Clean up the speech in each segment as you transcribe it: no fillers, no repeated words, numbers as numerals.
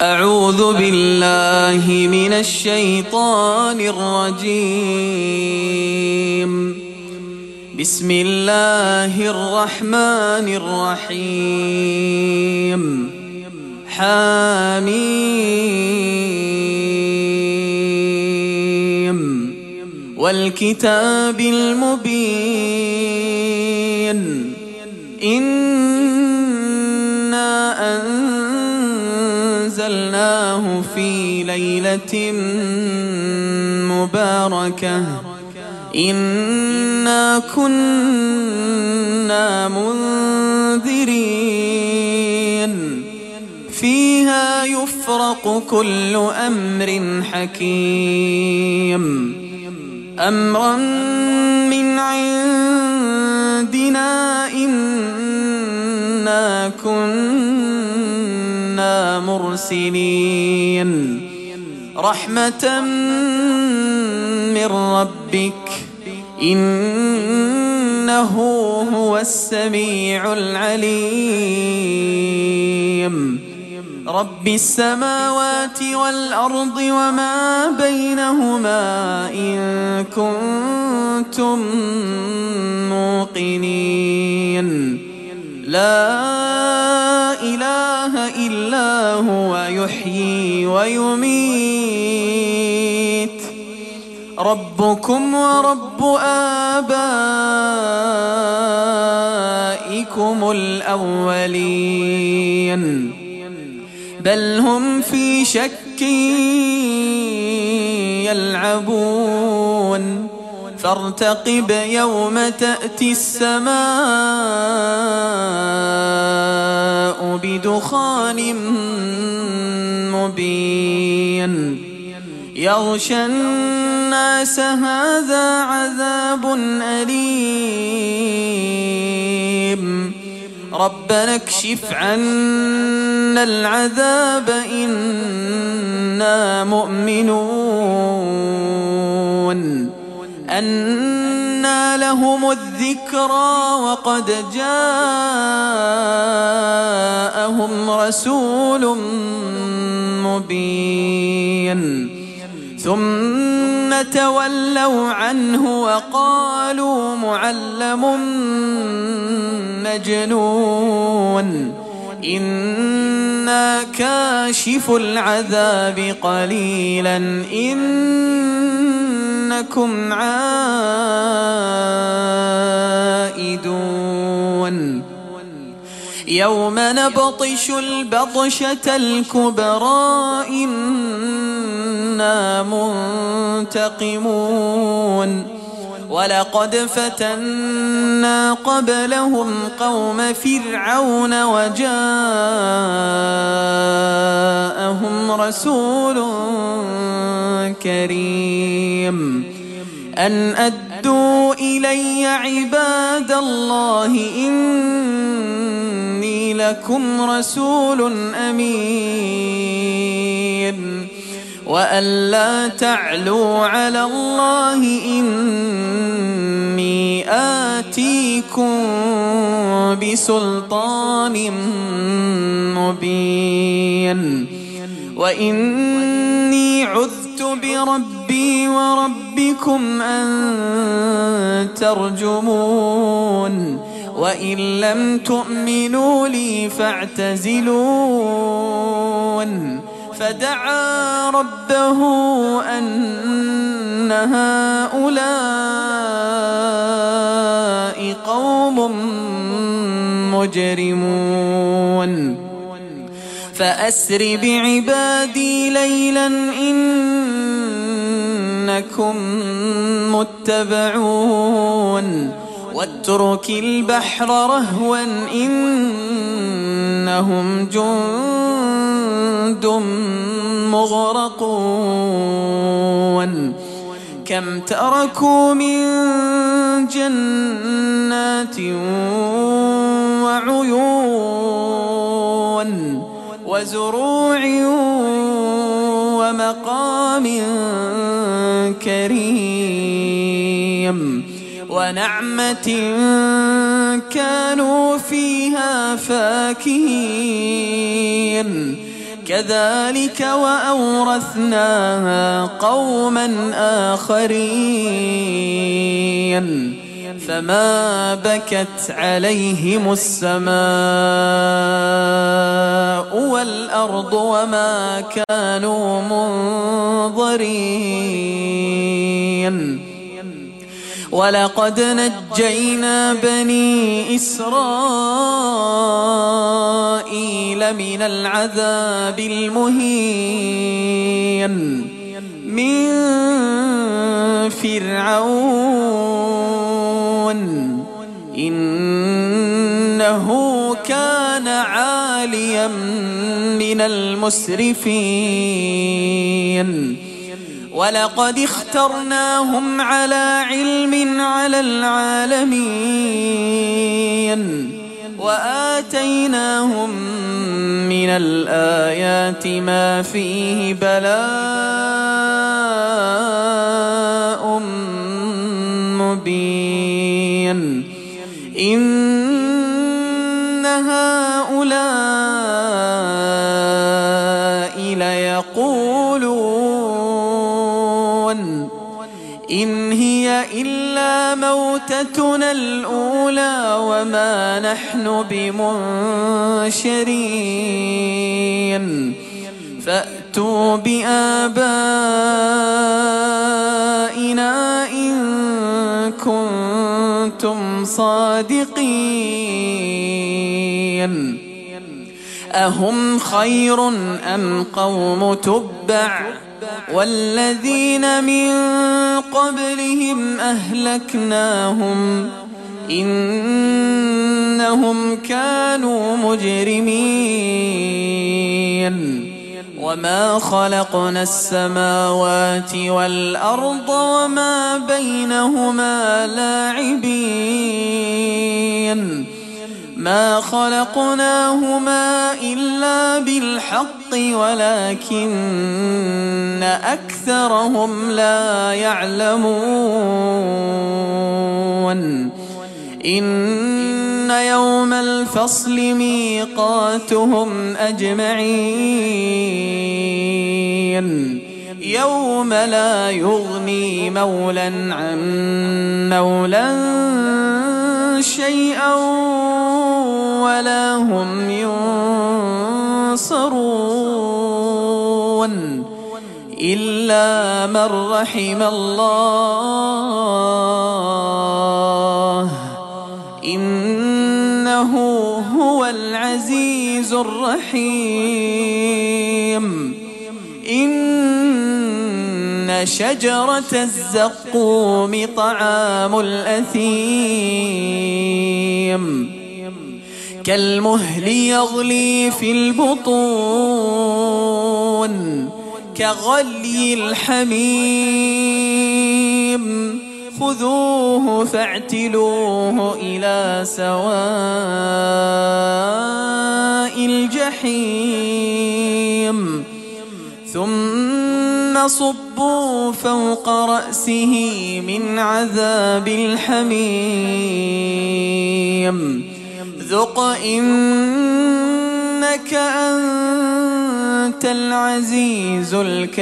أعوذ بالله من الشيطان الرجيم. بسم الله الرحمن الرحيم. حميم والكتاب المبين. إنا أنزلناه في ليلة مباركة إنا كنا منذرين فيها يفرق كل أمر حكيم أمرا من عندنا إنا كنا مرسلين رحمة من ربك إنه هو السميع العليم. رب السماوات والأرض وما بينهما إن كنتم موقنين. لا إله إلا هو يحيي ويميت. ربكم ورب آبائكم الأولين بل هم في شك يلعبون فارتقب يوم تأتي السماء بدخان مبين يغشى الناس هذا عذاب أليم ربنا اكشف عنا العذاب إنا مؤمنون. أنى لهم الذكرى وقد جاءهم رسول مبين ثم تولوا عنه وقالوا معلم مجنون إنا كاشف العذاب قليلا إنكم عائدون. يوم نبطش البطشة الكبرى إنا منتقمون. ولقد فتنا قبلهم قوم فرعون وجاءهم رسول كريم أن أدوا إلي عباد الله إني لكم رسول أمين وأن لا تعلوا على الله إني آتيكم بسلطان مبين وإني عذت بربي وربكم أن ترجمون وإن لم تؤمنوا لي فاعتزلون. فدعا ربه أن هؤلاء قوم مجرمون فأسر بعبادي ليلا إنكم متبعون واترك البحر رهوا إنهم جند مغرقون. كم تركوا من جنات وعيون وزروع ومقام كريم ونعمة كانوا فيها فاكهين كذلك وأورثناها قوما آخرين فما بكت عليهم السماء والأرض وما كانوا منظرين ولقد نجينا بني إسرائيل من العذاب المهين من فرعون إنه كان عاليا من المسرفين ولقد اخترناهم على علم على العالمين وآتيناهم من الآيات ما فيه بلاء مبين إن هؤلاء ليقولون إن هي إلا موتتنا الأولى وما نحن بمنشرين فأتوا بآبائنا إن كنتم صادقين أهم خير أم قوم تبع والذين من قبلهم أهلكناهم إنهم كانوا مجرمين وما خلقنا السماوات والأرض وما بينهما لاعبين ما خلقناهما إلا بالحق ولكن أكثرهم لا يعلمون إن يوم الفصل ميقاتهم أجمعين يوم لا يغني مولا عن مولا شيئا ولا هم ينصرون إلا من رحم الله إنه هو العزيز الرحيم إن شجرة الزقوم طعام الأثيم كالمهل يغلي في البطون كغلي الحميم خذوه فاعتلوه إلى سواء الجحيم ثم صبوا فوق رأسه من عذاب الحميم ذق إنك أنت العزيز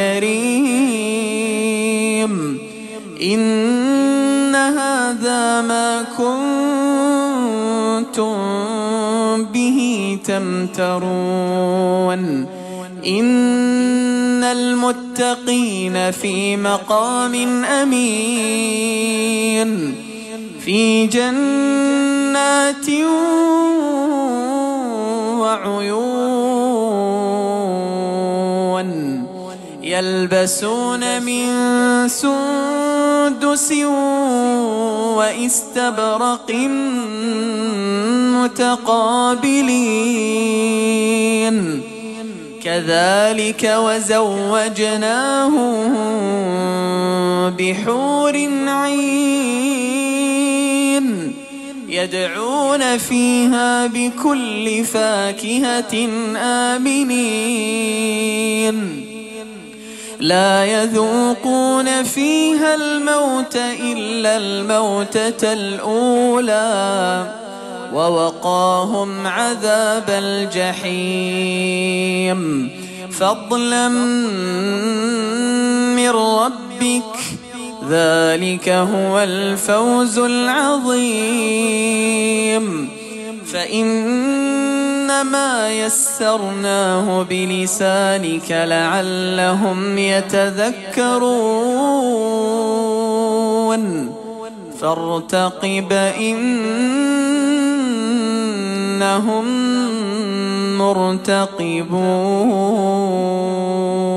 الكريم إن هذا ما كنتم به تمترون إن المتقين في مقام أمين في جنات وعيون يلبسون من سندس واستبرق متقابلين كذلك وزوجناهم بحور عين يدعون فيها بكل فاكهة آمنين لا يذوقون فيها الموت إلا الموتة الأولى ووقاهم عذاب الجحيم فضلا من ربك ذلك هو الفوز العظيم فإنما يسرناه بلسانك لعلهم يتذكرون فارتقب إنهم مرتقبون.